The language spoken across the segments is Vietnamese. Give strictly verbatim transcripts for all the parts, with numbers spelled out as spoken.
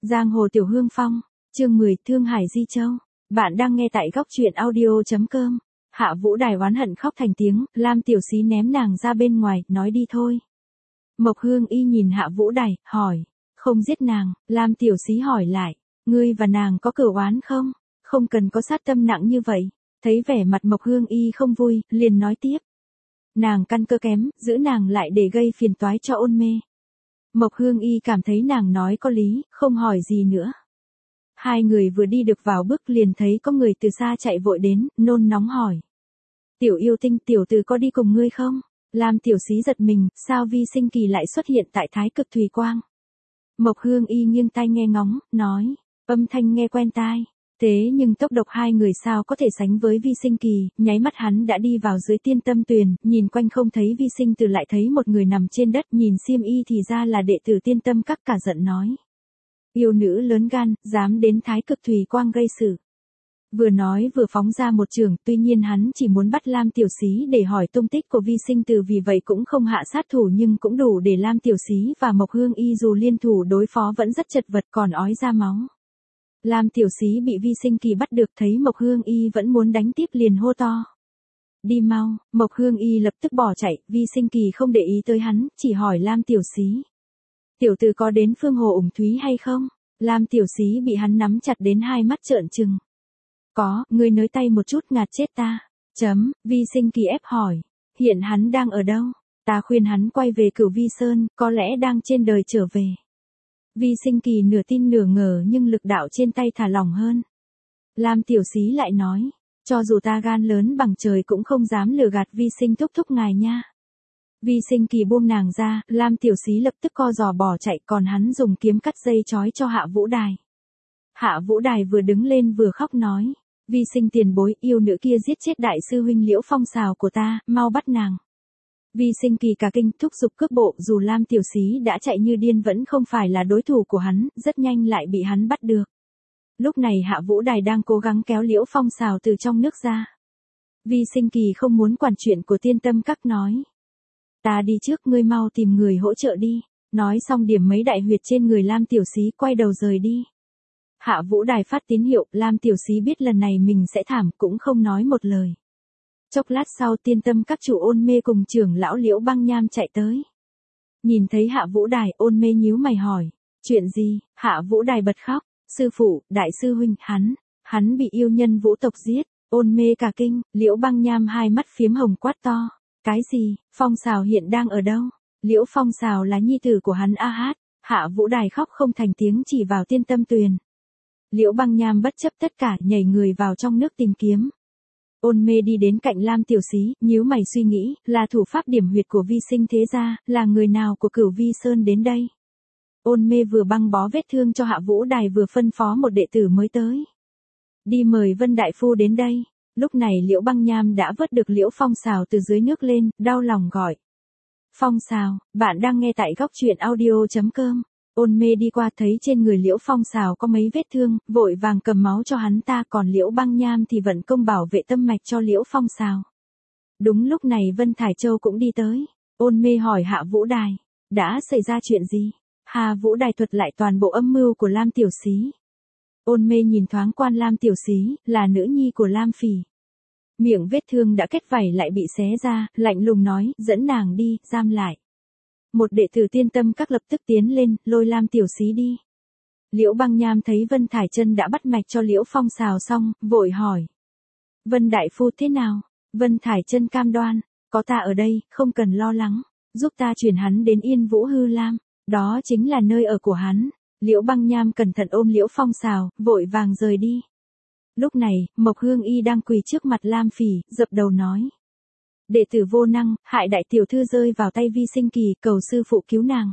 Giang hồ Tiểu Hương Phong, chương mười, Thương Hải Di Châu. Bạn đang nghe tại góc truyện audio.com. Hạ Vũ Đài oán hận khóc thành tiếng, Lam Tiểu Xí ném nàng ra bên ngoài, nói đi thôi. Mộc Hương Y nhìn Hạ Vũ Đài, hỏi, không giết nàng. Lam Tiểu Xí hỏi lại, ngươi và nàng có cửu oán không? Không cần có sát tâm nặng như vậy. Thấy vẻ mặt Mộc Hương Y không vui, liền nói tiếp. Nàng căn cơ kém, giữ nàng lại để gây phiền toái cho ôn mê. Mộc Hương Y cảm thấy nàng nói có lý, không hỏi gì nữa. Hai người vừa đi được vào bước liền thấy có người từ xa chạy vội đến, nôn nóng hỏi. Tiểu yêu tinh, tiểu tử có đi cùng ngươi không? Lam Tiểu Xí giật mình, sao Vi Sinh Kỳ lại xuất hiện tại Thái Cực Thùy Quang? Mộc Hương Y nghiêng tai nghe ngóng, nói, âm thanh nghe quen tai. Thế nhưng tốc độ hai người sao có thể sánh với Vi Sinh Kỳ, nháy mắt hắn đã đi vào dưới Tiên Tâm Tuyền, nhìn quanh không thấy Vi Sinh Từ lại thấy một người nằm trên đất, nhìn xiêm y thì ra là đệ tử Tiên Tâm Các, cả giận nói. Yêu nữ lớn gan, dám đến Thái Cực Thùy Quang gây sự. Vừa nói vừa phóng ra một trường, tuy nhiên hắn chỉ muốn bắt Lam Tiểu Xí để hỏi tung tích của Vi Sinh Từ, vì vậy cũng không hạ sát thủ, nhưng cũng đủ để Lam Tiểu Xí và Mộc Hương Y dù liên thủ đối phó vẫn rất chật vật, còn ói ra máu. Lam Tiểu Xí bị Vi Sinh Kỳ bắt được, thấy Mộc Hương Y vẫn muốn đánh tiếp liền hô to. Đi mau. Mộc Hương Y lập tức bỏ chạy, Vi Sinh Kỳ không để ý tới hắn, chỉ hỏi Lam Tiểu Xí. Tiểu tử có đến Phương Hồ Ủng Thúy hay không? Lam Tiểu Xí bị hắn nắm chặt đến hai mắt trợn trừng. Có, ngươi nới tay một chút ngạt chết ta. Chấm, Vi Sinh Kỳ ép hỏi. Hiện hắn đang ở đâu? Ta khuyên hắn quay về Cửu Vi Sơn, có lẽ đang trên đời trở về. Vi Sinh Kỳ nửa tin nửa ngờ nhưng lực đạo trên tay thả lỏng hơn. Lam Tiểu Xí lại nói, cho dù ta gan lớn bằng trời cũng không dám lừa gạt Vi Sinh thúc thúc ngài nha. Vi Sinh Kỳ buông nàng ra, Lam Tiểu Xí lập tức co giò bỏ chạy, còn hắn dùng kiếm cắt dây trói cho Hạ Vũ Đài. Hạ Vũ Đài vừa đứng lên vừa khóc nói, Vi Sinh tiền bối, yêu nữ kia giết chết đại sư huynh Liễu Phong Sào của ta, mau bắt nàng. Vi Sinh Kỳ cả kinh, thúc giục cước bộ, dù Lam Tiểu Xí đã chạy như điên vẫn không phải là đối thủ của hắn, rất nhanh lại bị hắn bắt được. Lúc này Hạ Vũ Đài đang cố gắng kéo Liễu Phong Sào từ trong nước ra. Vi Sinh Kỳ không muốn quản chuyện của Tiên Tâm Các, nói. Ta đi trước, ngươi mau tìm người hỗ trợ đi. Nói xong điểm mấy đại huyệt trên người Lam Tiểu Xí, quay đầu rời đi. Hạ Vũ Đài phát tín hiệu, Lam Tiểu Xí biết lần này mình sẽ thảm, cũng không nói một lời. Chốc lát sau Tiên Tâm Các chủ Ôn Mê cùng trưởng lão Liễu Băng Nham chạy tới. Nhìn thấy Hạ Vũ Đài, Ôn Mê nhíu mày hỏi, chuyện gì? Hạ Vũ Đài bật khóc, sư phụ, đại sư huynh, hắn, hắn bị yêu nhân vũ tộc giết. Ôn Mê cả kinh, Liễu Băng Nham hai mắt phiếm hồng quát to, cái gì? Phong Sào hiện đang ở đâu? Liễu Phong Sào là nhi tử của hắn a hát. Hạ Vũ Đài khóc không thành tiếng, chỉ vào Tiên Tâm Tuyền. Liễu Băng Nham bất chấp tất cả, nhảy người vào trong nước tìm kiếm. Ôn Mê đi đến cạnh Lam Tiểu Xí, nhíu mày suy nghĩ, là thủ pháp điểm huyệt của Vi Sinh thế gia, là người nào của Cửu Vi Sơn đến đây? Ôn Mê vừa băng bó vết thương cho Hạ Vũ Đài vừa phân phó một đệ tử mới tới. Đi mời Vân Đại Phu đến đây. Lúc này Liễu Băng Nham đã vớt được Liễu Phong Sào từ dưới nước lên, đau lòng gọi. Phong Sào, bạn đang nghe tại góc truyện audio.com. Ôn Mê đi qua thấy trên người Liễu Phong Sào có mấy vết thương, vội vàng cầm máu cho hắn ta, còn Liễu Băng Nham thì vận công bảo vệ tâm mạch cho Liễu Phong Sào. Đúng lúc này Vân Thải Châu cũng đi tới. Ôn Mê hỏi Hạ Vũ Đài, đã xảy ra chuyện gì? Hạ Vũ Đài thuật lại toàn bộ âm mưu của Lam Tiểu Xí. Ôn Mê nhìn thoáng qua Lam Tiểu Xí, là nữ nhi của Lam Phỉ. Miệng vết thương đã kết vảy lại bị xé ra, lạnh lùng nói, dẫn nàng đi, giam lại. Một đệ tử Tiên Tâm Các lập tức tiến lên, lôi Lam Tiểu Xí đi. Liễu Băng Nham thấy Vân Thải Chân đã bắt mạch cho Liễu Phong Sào xong, vội hỏi. Vân Đại Phu thế nào? Vân Thải Chân cam đoan, có ta ở đây, không cần lo lắng, giúp ta chuyển hắn đến Yên Vũ Hư Lam, đó chính là nơi ở của hắn. Liễu Băng Nham cẩn thận ôm Liễu Phong Sào, vội vàng rời đi. Lúc này, Mộc Hương Y đang quỳ trước mặt Lam Phỉ, dập đầu nói. Đệ tử vô năng, hại đại tiểu thư rơi vào tay Vi Sinh Kỳ, cầu sư phụ cứu nàng.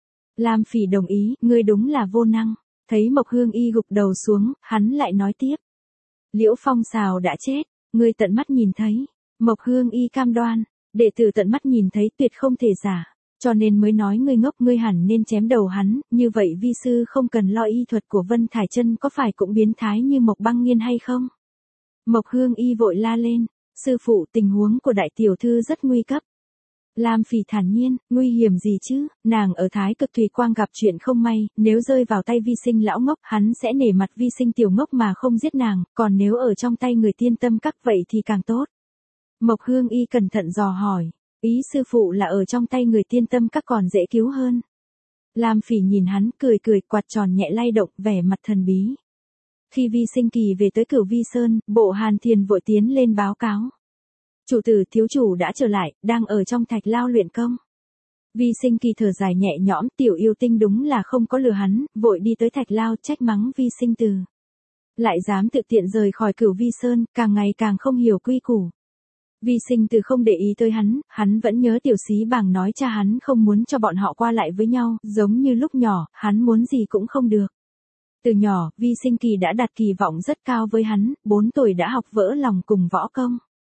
Lam Phỉ đồng ý, ngươi đúng là vô năng. Thấy Mộc Hương Y gục đầu xuống, hắn lại nói tiếp. Liễu Phong Sào đã chết, ngươi tận mắt nhìn thấy. Mộc Hương Y cam đoan, đệ tử tận mắt nhìn thấy tuyệt không thể giả. Cho nên mới nói ngươi ngốc, ngươi hẳn nên chém đầu hắn, như vậy vi sư không cần lo y thuật của Vân Thải Chân có phải cũng biến thái như Mộc Băng Nghiên hay không? Mộc Hương Y vội la lên, sư phụ, tình huống của đại tiểu thư rất nguy cấp. Lam Phỉ thản nhiên, nguy hiểm gì chứ, nàng ở Thái Cực Thủy Quang gặp chuyện không may, nếu rơi vào tay vi sinh lão ngốc, hắn sẽ nể mặt vi sinh tiểu ngốc mà không giết nàng, còn nếu ở trong tay người tiên tâm các vậy thì càng tốt. Mộc Hương Y cẩn thận dò hỏi, ý sư phụ là ở trong tay người tiên tâm các còn dễ cứu hơn. Lam Phỉ nhìn hắn, cười cười, quạt tròn nhẹ lay động, vẻ mặt thần bí. Khi vi sinh kỳ về tới Cửu Vi Sơn, Bộ Hàn Thiền vội tiến lên báo cáo. Chủ tử, thiếu chủ đã trở lại, đang ở trong thạch lao luyện công. Vi sinh kỳ thở dài nhẹ nhõm, tiểu yêu tinh đúng là không có lừa hắn, vội đi tới thạch lao trách mắng vi sinh từ. Lại dám tự tiện rời khỏi Cửu Vi Sơn, càng ngày càng không hiểu quy củ. Vi sinh từ không để ý tới hắn, hắn vẫn nhớ tiểu xí bàng nói cha hắn không muốn cho bọn họ qua lại với nhau, giống như lúc nhỏ, hắn muốn gì cũng không được. Từ nhỏ, vi sinh kỳ đã đặt kỳ vọng rất cao với hắn, bốn tuổi đã học vỡ lòng cùng võ công.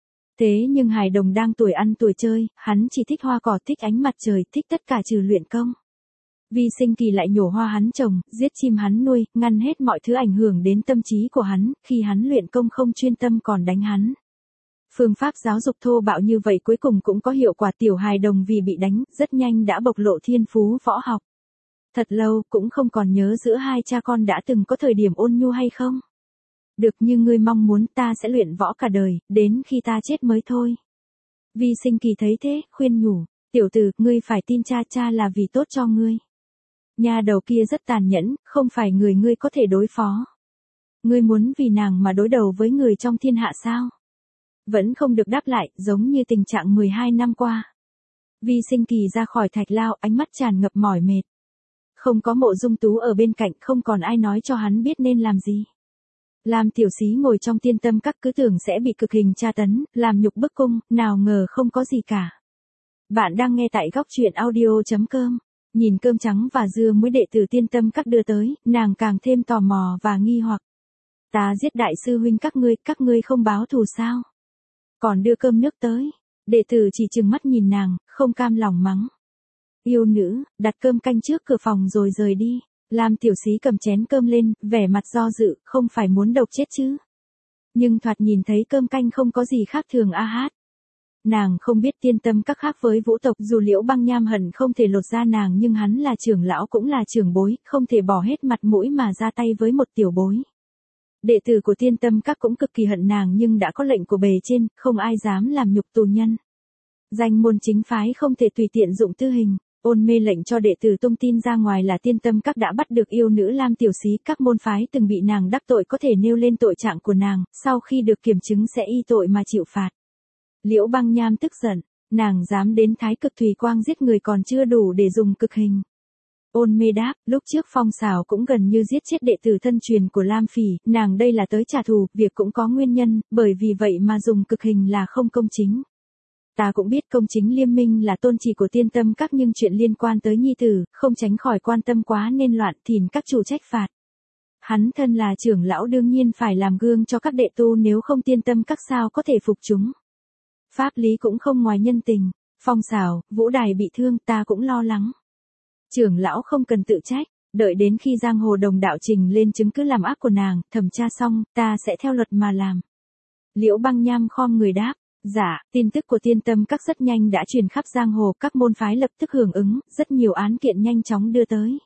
Thế nhưng hài đồng đang tuổi ăn tuổi chơi, hắn chỉ thích hoa cỏ, thích ánh mặt trời, thích tất cả trừ luyện công. Vi sinh kỳ lại nhổ hoa hắn trồng, giết chim hắn nuôi, ngăn hết mọi thứ ảnh hưởng đến tâm trí của hắn, khi hắn luyện công không chuyên tâm còn đánh hắn. Phương pháp giáo dục thô bạo như vậy cuối cùng cũng có hiệu quả, tiểu hài đồng vì bị đánh, rất nhanh đã bộc lộ thiên phú võ học. Thật lâu, cũng không còn nhớ giữa hai cha con đã từng có thời điểm ôn nhu hay không. Được như ngươi mong muốn, ta sẽ luyện võ cả đời, đến khi ta chết mới thôi. Vi sinh kỳ thấy thế, khuyên nhủ, tiểu tử, ngươi phải tin cha, cha là vì tốt cho ngươi. Nhà đầu kia rất tàn nhẫn, không phải người ngươi có thể đối phó. Ngươi muốn vì nàng mà đối đầu với người trong thiên hạ sao? Vẫn không được đáp lại, giống như tình trạng mười hai năm qua. Vi sinh kỳ ra khỏi thạch lao, ánh mắt tràn ngập mỏi mệt. Không có Mộ Dung Tú ở bên cạnh, không còn ai nói cho hắn biết nên làm gì. Lam tiểu xí ngồi trong tiên tâm các cứ tưởng sẽ bị cực hình tra tấn, làm nhục bức cung, nào ngờ không có gì cả. Bạn đang nghe tại góc truyện audio chấm com. Nhìn cơm trắng và dưa muối đệ tử tiên tâm các đưa tới, nàng càng thêm tò mò và nghi hoặc. Ta giết đại sư huynh các ngươi, các ngươi không báo thù sao? Còn đưa cơm nước tới. Đệ tử chỉ trừng mắt nhìn nàng, không cam lòng mắng. Yêu nữ, đặt cơm canh trước cửa phòng rồi rời đi. Lam tiểu xí cầm chén cơm lên, vẻ mặt do dự, không phải muốn độc chết chứ. Nhưng thoạt nhìn thấy cơm canh không có gì khác thường a hát. Nàng không biết tiên tâm các khác với vũ tộc, dù Liễu Băng Nham hận không thể lột da nàng nhưng hắn là trưởng lão cũng là trưởng bối, không thể bỏ hết mặt mũi mà ra tay với một tiểu bối. Đệ tử của tiên tâm các cũng cực kỳ hận nàng nhưng đã có lệnh của bề trên, không ai dám làm nhục tù nhân. Danh môn chính phái không thể tùy tiện dụng tư hình. Ôn mê lệnh cho đệ tử tung tin ra ngoài là tiên tâm các đã bắt được yêu nữ Lam tiểu xí, các môn phái từng bị nàng đắc tội có thể nêu lên tội trạng của nàng, sau khi được kiểm chứng sẽ y tội mà chịu phạt. Liễu Băng Nham tức giận, nàng dám đến Thái Cực Thủy Quang giết người còn chưa đủ để dùng cực hình. Ôn mê đáp, lúc trước Phong Sào cũng gần như giết chết đệ tử thân truyền của Lam Phỉ, nàng đây là tới trả thù, việc cũng có nguyên nhân, bởi vì vậy mà dùng cực hình là không công chính. Ta cũng biết công chính liêm minh là tôn chỉ của tiên tâm các nhưng chuyện liên quan tới nhi tử, không tránh khỏi quan tâm quá nên loạn thìn các chủ trách phạt. Hắn thân là trưởng lão đương nhiên phải làm gương cho các đệ tu, nếu không tiên tâm các sao có thể phục chúng. Pháp lý cũng không ngoài nhân tình. Phong Sào, Vũ Đài bị thương, ta cũng lo lắng. Trưởng lão không cần tự trách, đợi đến khi giang hồ đồng đạo trình lên chứng cứ làm ác của nàng, thẩm tra xong, ta sẽ theo luật mà làm. Liễu Băng Nham khom người đáp. Dạ, tin tức của tiên tâm các rất nhanh đã truyền khắp giang hồ, các môn phái lập tức hưởng ứng, rất nhiều án kiện nhanh chóng đưa tới.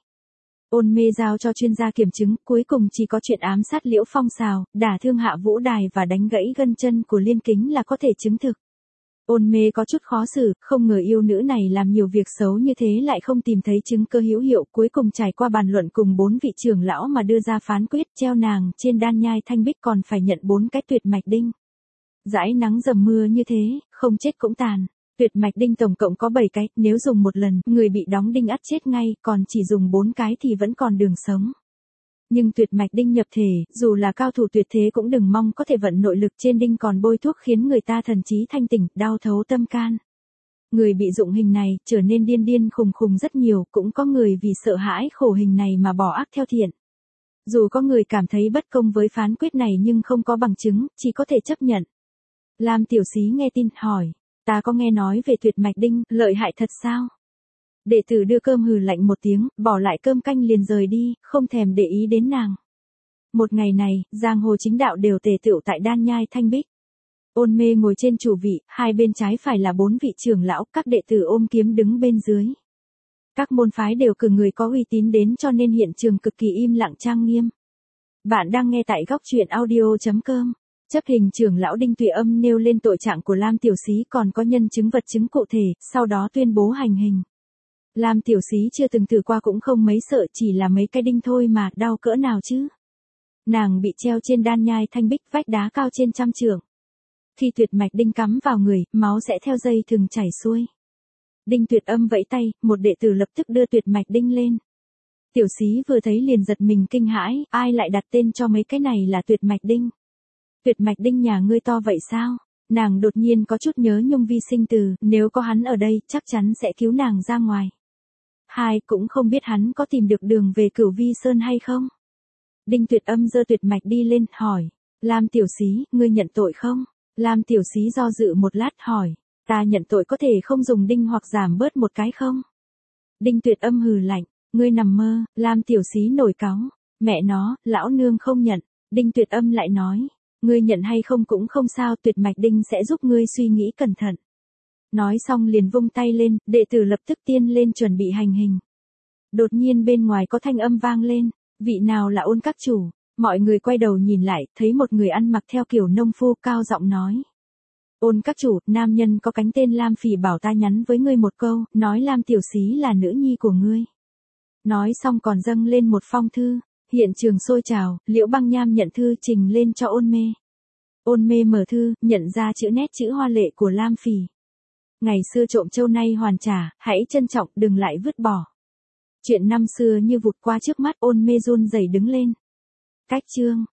Ôn mê giao cho chuyên gia kiểm chứng, cuối cùng chỉ có chuyện ám sát Liễu Phong Sào, đả thương Hạ Vũ Đài và đánh gãy gân chân của Liên Kính là có thể chứng thực. Ôn mê có chút khó xử, không ngờ yêu nữ này làm nhiều việc xấu như thế lại không tìm thấy chứng cơ hữu hiệu, cuối cùng trải qua bàn luận cùng bốn vị trưởng lão mà đưa ra phán quyết treo nàng trên đan nhai thanh bích, còn phải nhận bốn cái tuyệt mạch đinh. Dãi nắng dầm mưa như thế, không chết cũng tàn. Tuyệt mạch đinh tổng cộng có bảy cái, nếu dùng một lần, người bị đóng đinh ắt chết ngay, còn chỉ dùng bốn cái thì vẫn còn đường sống. Nhưng tuyệt mạch đinh nhập thể, dù là cao thủ tuyệt thế cũng đừng mong có thể vận nội lực, trên đinh còn bôi thuốc khiến người ta thần trí thanh tỉnh, đau thấu tâm can. Người bị dụng hình này, trở nên điên điên khùng khùng rất nhiều, cũng có người vì sợ hãi khổ hình này mà bỏ ác theo thiện. Dù có người cảm thấy bất công với phán quyết này nhưng không có bằng chứng, chỉ có thể chấp nhận. Lam tiểu xí nghe tin, hỏi, ta có nghe nói về tuyệt mạch đinh, lợi hại thật sao? Đệ tử đưa cơm hừ lạnh một tiếng, bỏ lại cơm canh liền rời đi, không thèm để ý đến nàng. Một ngày này, giang hồ chính đạo đều tề tựu tại đan nhai thanh bích. Ôn mê ngồi trên chủ vị, hai bên trái phải là bốn vị trưởng lão, các đệ tử ôm kiếm đứng bên dưới. Các môn phái đều cử người có uy tín đến cho nên hiện trường cực kỳ im lặng trang nghiêm. Bạn đang nghe tại góc truyện audio.com. Chấp hình trưởng lão Đinh Tuệ Âm nêu lên tội trạng của Lam Tiểu Xí còn có nhân chứng vật chứng cụ thể, sau đó tuyên bố hành hình. Lam Tiểu Xí chưa từng thử qua cũng không mấy sợ, chỉ là mấy cái đinh thôi mà, đau cỡ nào chứ. Nàng bị treo trên đan nhai thanh bích vách đá cao trên trăm trượng. Khi tuyệt mạch đinh cắm vào người, máu sẽ theo dây thừng chảy xuôi. Đinh Tuyệt Âm vẫy tay, một đệ tử lập tức đưa tuyệt mạch đinh lên. Tiểu Xí vừa thấy liền giật mình kinh hãi, ai lại đặt tên cho mấy cái này là tuyệt mạch đinh? Tuyệt mạch đinh nhà ngươi to vậy sao? Nàng đột nhiên có chút nhớ Nhung Vi sinh từ, nếu có hắn ở đây chắc chắn sẽ cứu nàng ra ngoài. Hai, cũng không biết hắn có tìm được đường về Cửu Vi Sơn hay không? Đinh Tuyệt Âm giơ tuyệt mạch đi lên, hỏi. Lam Tiểu Xí, ngươi nhận tội không? Lam Tiểu Xí do dự một lát hỏi. Ta nhận tội, có thể không dùng đinh hoặc giảm bớt một cái không? Đinh Tuyệt Âm hừ lạnh. Ngươi nằm mơ. Lam Tiểu Xí nổi cáu. Mẹ nó, lão nương không nhận. Đinh Tuyệt Âm lại nói. Ngươi nhận hay không cũng không sao, tuyệt mạch đinh sẽ giúp ngươi suy nghĩ cẩn thận. Nói xong liền vung tay lên, đệ tử lập tức tiên lên chuẩn bị hành hình. Đột nhiên bên ngoài có thanh âm vang lên. Vị nào là Ôn các chủ? Mọi người quay đầu nhìn lại, thấy một người ăn mặc theo kiểu nông phu cao giọng nói. Ôn các chủ, nam nhân có cánh tên Lam Phỉ bảo ta nhắn với ngươi một câu, nói Lam Tiểu Xí là nữ nhi của ngươi. Nói xong còn dâng lên một phong thư. Hiện trường sôi trào, Liễu Băng Nham nhận thư trình lên cho Ôn mê. Ôn mê mở thư, nhận ra chữ nét chữ hoa lệ của Lam Phỉ. Ngày xưa trộm châu nay hoàn trả, hãy trân trọng, đừng lại vứt bỏ. Chuyện năm xưa như vụt qua trước mắt, Ôn mê run rẩy đứng lên. Cách chương.